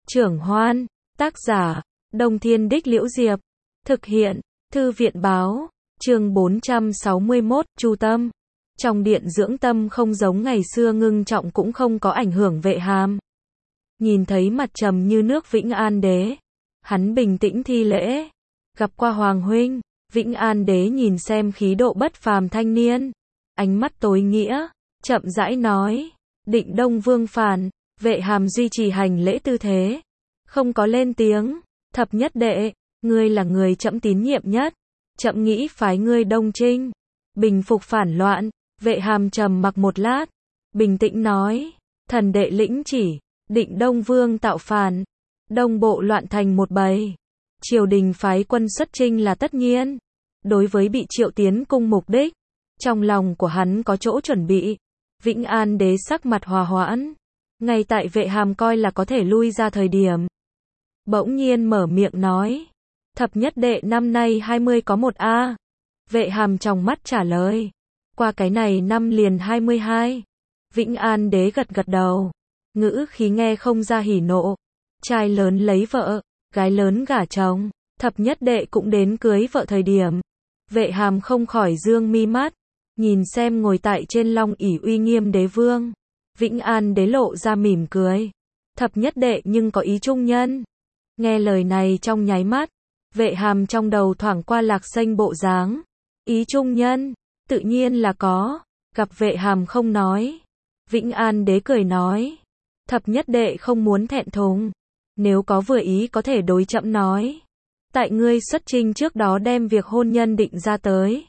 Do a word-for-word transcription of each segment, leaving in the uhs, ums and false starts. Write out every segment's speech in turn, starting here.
Trưởng Hoan, tác giả, Đông Thiên Đích Liễu Diệp, thực hiện, Thư viện Báo, chương bốn trăm sáu mươi mốt, Chu Tâm. Trong điện dưỡng tâm không giống ngày xưa ngưng trọng cũng không có ảnh hưởng Vệ Hàm. Nhìn thấy mặt trầm như nước Vĩnh An Đế, hắn bình tĩnh thi lễ, gặp qua Hoàng huynh. Vĩnh An Đế nhìn xem khí độ bất phàm thanh niên, ánh mắt tối nghĩa, chậm rãi nói, Định Đông Vương phản. Vệ Hàm duy trì hành lễ tư thế, không có lên tiếng. Thập nhất đệ, ngươi là người trẫm tín nhiệm nhất, trẫm nghĩ phái ngươi Đông Trinh, bình phục phản loạn. Vệ Hàm trầm mặc một lát, bình tĩnh nói, thần đệ lĩnh chỉ, Định Đông Vương tạo phản, Đông Bộ loạn thành một bầy, triều đình phái quân xuất chinh là tất nhiên. Đối với bị triệu tiến cung mục đích, trong lòng của hắn có chỗ chuẩn bị. Vĩnh An Đế sắc mặt hòa hoãn, ngay tại Vệ Hàm coi là có thể lui ra thời điểm, bỗng nhiên mở miệng nói, thập nhất đệ năm nay hai mươi có một a. Vệ Hàm trong mắt trả lời, qua cái này năm liền hai mươi hai. Vĩnh An Đế gật gật đầu, ngữ khí nghe không ra hỉ nộ. Trai lớn lấy vợ, gái lớn gả chồng, thập nhất đệ cũng đến cưới vợ thời điểm. Vệ Hàm không khỏi dương mi mắt, nhìn xem ngồi tại trên long ỷ uy nghiêm đế vương. Vĩnh An Đế lộ ra mỉm cười, thập nhất đệ nhưng có ý trung nhân. Nghe lời này trong nháy mắt, Vệ Hàm trong đầu thoảng qua Lạc Xanh bộ dáng. Ý trung nhân, tự nhiên là có. Gặp Vệ Hàm không nói, Vĩnh An Đế cười nói, thập nhất đệ không muốn thẹn thùng, nếu có vừa ý có thể đối trẫm nói. Tại ngươi xuất chinh trước đó đem việc hôn nhân định ra tới.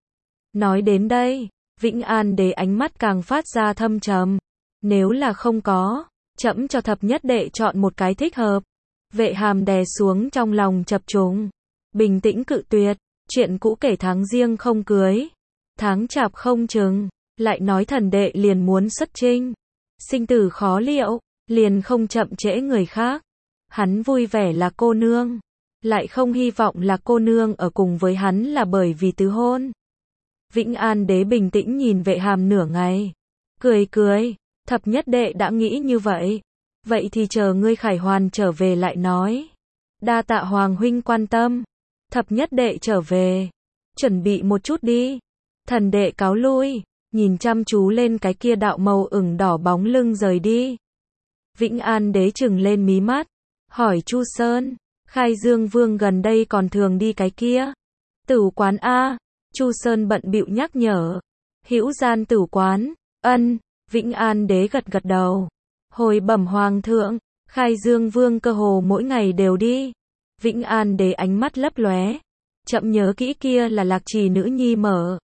Nói đến đây, Vĩnh An Đế ánh mắt càng phát ra thâm trầm. Nếu là không có, trẫm cho thập nhất đệ chọn một cái thích hợp. Vệ Hàm đè xuống trong lòng chập trùng, bình tĩnh cự tuyệt. Chuyện cũ kể tháng riêng không cưới, tháng chạp không chừng, lại nói thần đệ liền muốn xuất chinh, sinh tử khó liệu, liền không chậm trễ người khác. Hắn vui vẻ là cô nương, lại không hy vọng là cô nương ở cùng với hắn là bởi vì tứ hôn. Vĩnh An Đế bình tĩnh nhìn Vệ Hàm nửa ngày, cười cười, thập nhất đệ đã nghĩ như vậy, vậy thì chờ ngươi khải hoàn trở về lại nói. Đa tạ Hoàng huynh quan tâm. Thập nhất đệ trở về, chuẩn bị một chút đi. Thần đệ cáo lui, nhìn chăm chú lên cái kia đạo màu ửng đỏ bóng lưng rời đi. Vĩnh An Đế trừng lên mí mắt, hỏi Chu Sơn, Khai Dương Vương gần đây còn thường đi cái kia tửu quán a? Chu Sơn bận bịu nhắc nhở, Hữu Gian tửu quán. Ân. Vĩnh An Đế gật gật đầu, hồi bẩm Hoàng thượng, Khai Dương Vương cơ hồ mỗi ngày đều đi. Vĩnh An Đế ánh mắt lấp lóe, chậm nhớ kỹ kia là Lạc Trì nữ nhi mở.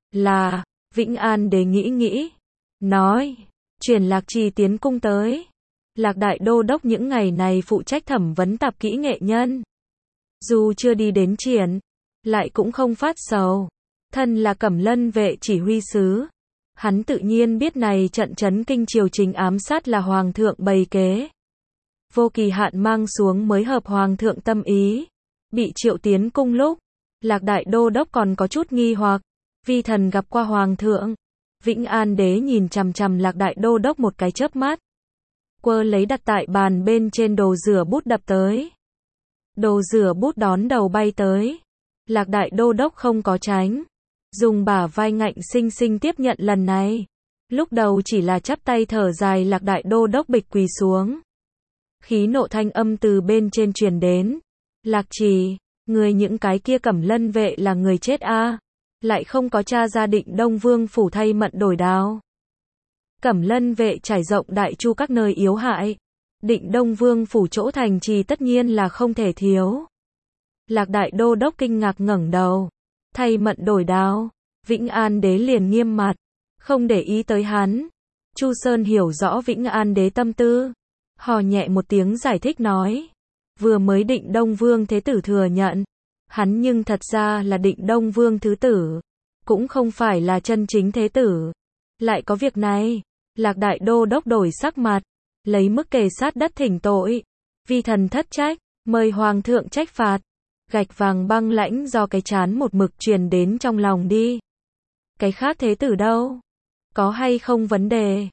Là. Vĩnh An Đế nghĩ nghĩ, nói, truyền Lạc Trì tiến cung tới. Lạc Đại Đô Đốc những ngày này phụ trách thẩm vấn tạp kỹ nghệ nhân. Dù chưa đi đến triển, lại cũng không phát sầu. Thân là Cẩm Lân vệ chỉ huy sứ, hắn tự nhiên biết này trận chấn kinh triều trình ám sát là Hoàng thượng bày kế. Vô kỳ hạn mang xuống mới hợp Hoàng thượng tâm ý. Bị triệu tiến cung lúc, Lạc Đại Đô Đốc còn có chút nghi hoặc. Vi thần gặp qua Hoàng thượng. Vĩnh An Đế nhìn chằm chằm Lạc Đại Đô Đốc một cái chớp mắt, quơ lấy đặt tại bàn bên trên đồ rửa bút đập tới. Đồ rửa bút đón đầu bay tới. Lạc Đại Đô Đốc không có tránh, dùng bả vai ngạnh sinh sinh tiếp nhận lần này. Lúc đầu chỉ là chắp tay thở dài, Lạc Đại Đô Đốc bịch quỳ xuống. Khí nộ thanh âm từ bên trên truyền đến. Lạc Trì, người những cái kia Cẩm Lân vệ là người chết a? Lại không có tra ra Định Đông Vương phủ thay mận đổi đao. Cẩm Lân vệ trải rộng Đại Chu các nơi yếu hại, Định Đông Vương phủ chỗ thành trì tất nhiên là không thể thiếu. Lạc Đại Đô Đốc kinh ngạc ngẩng đầu, thay mận đổi đao. Vĩnh An Đế liền nghiêm mặt, không để ý tới hắn. Chu Sơn hiểu rõ Vĩnh An Đế tâm tư, hò nhẹ một tiếng giải thích nói, vừa mới Định Đông Vương thế tử thừa nhận, hắn nhưng thật ra là Định Đông Vương thứ tử, cũng không phải là chân chính thế tử. Lại có việc này. Lạc Đại Đô Đốc đổi sắc mặt, lấy mức kề sát đất thỉnh tội. Vi thần thất trách, mời Hoàng thượng trách phạt. Gạch vàng băng lãnh do cái chán một mực truyền đến trong lòng đi. Cái khác thế tử đâu? Có hay không vấn đề?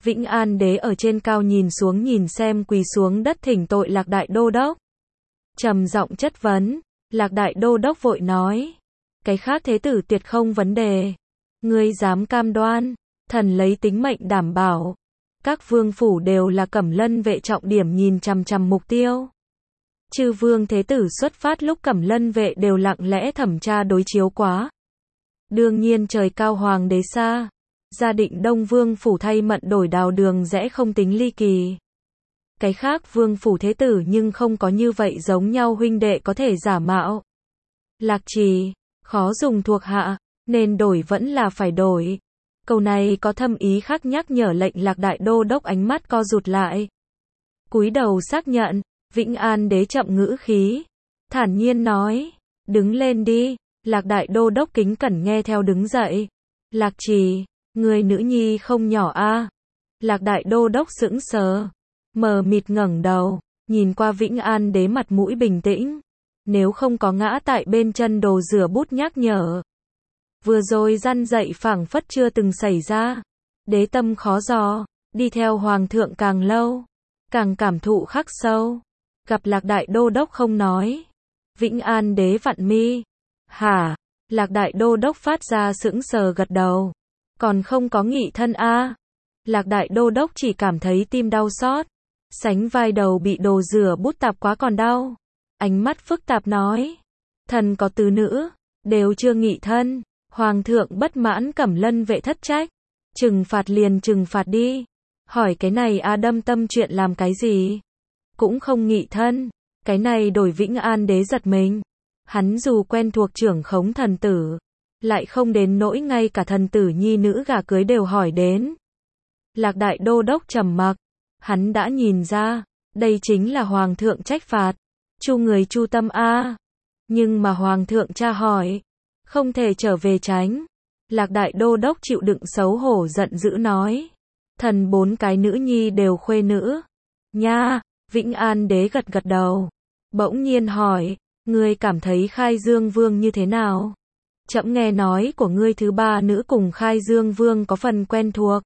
Vĩnh An đế ở trên cao nhìn xuống nhìn xem quỳ xuống đất thỉnh tội Lạc Đại Đô Đốc. Trầm giọng chất vấn, Lạc Đại Đô Đốc vội nói. Cái khác thế tử tuyệt không vấn đề. Ngươi dám cam đoan, thần lấy tính mệnh đảm bảo. Các vương phủ đều là Cẩm Lân vệ trọng điểm nhìn chằm chằm mục tiêu. Chư vương thế tử xuất phát lúc Cẩm Lân vệ đều lặng lẽ thẩm tra đối chiếu quá. Đương nhiên trời cao hoàng đế xa. Gia định Đông vương phủ thay mận đổi đào đường rẽ không tính ly kỳ. Cái khác vương phủ thế tử nhưng không có như vậy giống nhau huynh đệ có thể giả mạo. Lạc Trì, khó dùng thuộc hạ, nên đổi vẫn là phải đổi. Câu này có thâm ý khác nhắc nhở lệnh Lạc Đại Đô Đốc ánh mắt co rụt lại. Cúi đầu xác nhận, Vĩnh An đế chậm ngữ khí. Thản nhiên nói, đứng lên đi, Lạc Đại Đô Đốc kính cẩn nghe theo đứng dậy. Lạc Trì, người nữ nhi không nhỏ a. Lạc Đại Đô Đốc sững sờ, mờ mịt ngẩng đầu, nhìn qua Vĩnh An đế mặt mũi bình tĩnh. Nếu không có ngã tại bên chân đồ rửa bút nhắc nhở. Vừa rồi răn dậy phảng phất chưa từng xảy ra. Đế tâm khó dò, đi theo hoàng thượng càng lâu, càng cảm thụ khắc sâu. Gặp Lạc Đại Đô Đốc không nói. Vĩnh An đế vặn mi. Hả? Lạc Đại Đô Đốc phát ra sững sờ gật đầu. Còn không có nghị thân a. Lạc Đại Đô Đốc chỉ cảm thấy tim đau xót. Sánh vai đầu bị đồ rửa bút tạp quá còn đau. Ánh mắt phức tạp nói. Thần có tứ nữ, đều chưa nghị thân. Hoàng thượng bất mãn Cẩm Lân vệ thất trách. Trừng phạt liền trừng phạt đi. Hỏi cái này a đâm tâm chuyện làm cái gì? Cũng không nghị thân. Cái này đổi Vĩnh An đế giật mình. Hắn dù quen thuộc trưởng khống thần tử, lại không đến nỗi ngay cả thần tử nhi nữ gả cưới đều hỏi đến. Lạc Đại Đô Đốc trầm mặc. Hắn đã nhìn ra, đây chính là hoàng thượng trách phạt. Chu người chu tâm a. Nhưng mà hoàng thượng tra hỏi, không thể trở về tránh. Lạc Đại Đô Đốc chịu đựng xấu hổ giận dữ nói. Thần bốn cái nữ nhi đều khuê nữ. Nha, Vĩnh An đế gật gật đầu. Bỗng nhiên hỏi, ngươi cảm thấy Khai Dương Vương như thế nào? Trẫm nghe nói của ngươi thứ ba nữ cùng Khai Dương Vương có phần quen thuộc.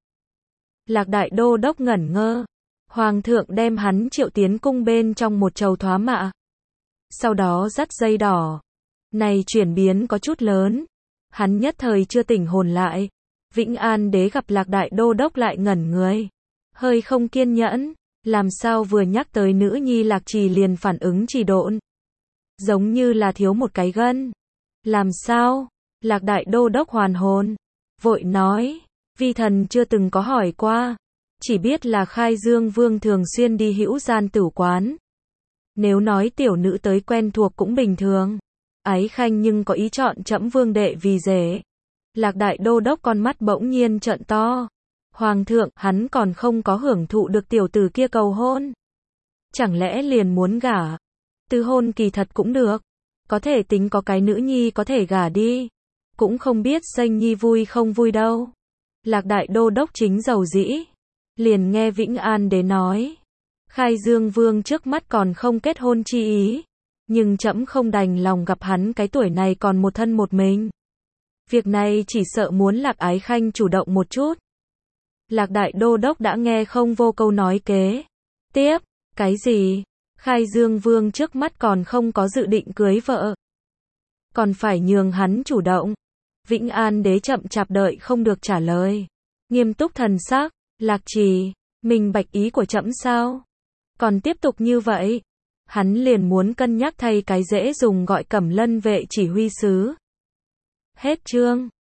Lạc Đại Đô Đốc ngẩn ngơ. Hoàng thượng đem hắn triệu tiến cung bên trong một chầu thoá mạ. Sau đó dắt dây đỏ. Này chuyển biến có chút lớn. Hắn nhất thời chưa tỉnh hồn lại. Vĩnh An đế gặp Lạc Đại Đô Đốc lại ngẩn người. Hơi không kiên nhẫn. Làm sao vừa nhắc tới nữ nhi Lạc Trì liền phản ứng trì độn. Giống như là thiếu một cái gân. Làm sao? Lạc Đại Đô Đốc hoàn hồn. Vội nói. Vi thần chưa từng có hỏi qua. Chỉ biết là Khai Dương Vương thường xuyên đi hữu gian tử quán. Nếu nói tiểu nữ tới quen thuộc cũng bình thường. Ái khanh nhưng có ý chọn trẫm vương đệ vì rể. Lạc Đại Đô Đốc con mắt bỗng nhiên trợn to. Hoàng thượng, hắn còn không có hưởng thụ được tiểu tử kia cầu hôn. Chẳng lẽ liền muốn gả? Từ hôn kỳ thật cũng được. Có thể tính có cái nữ nhi có thể gả đi. Cũng không biết Xanh Nhi vui không vui đâu. Lạc Đại Đô Đốc chính giàu dĩ. Liền nghe Vĩnh An đế nói. Khai Dương Vương trước mắt còn không kết hôn chi ý. Nhưng trẫm không đành lòng gặp hắn cái tuổi này còn một thân một mình. Việc này chỉ sợ muốn Lạc Ái Khanh chủ động một chút. Lạc Đại Đô Đốc đã nghe không vô câu nói kế. Tiếp, cái gì? Khai Dương Vương trước mắt còn không có dự định cưới vợ. Còn phải nhường hắn chủ động. Vĩnh An đế chậm chạp đợi không được trả lời. Nghiêm túc thần sắc, Lạc Trì, mình bạch ý của trẫm sao? Còn tiếp tục như vậy, hắn liền muốn cân nhắc thay cái dễ dùng gọi Cẩm Lân vệ chỉ huy sứ. Hết chương.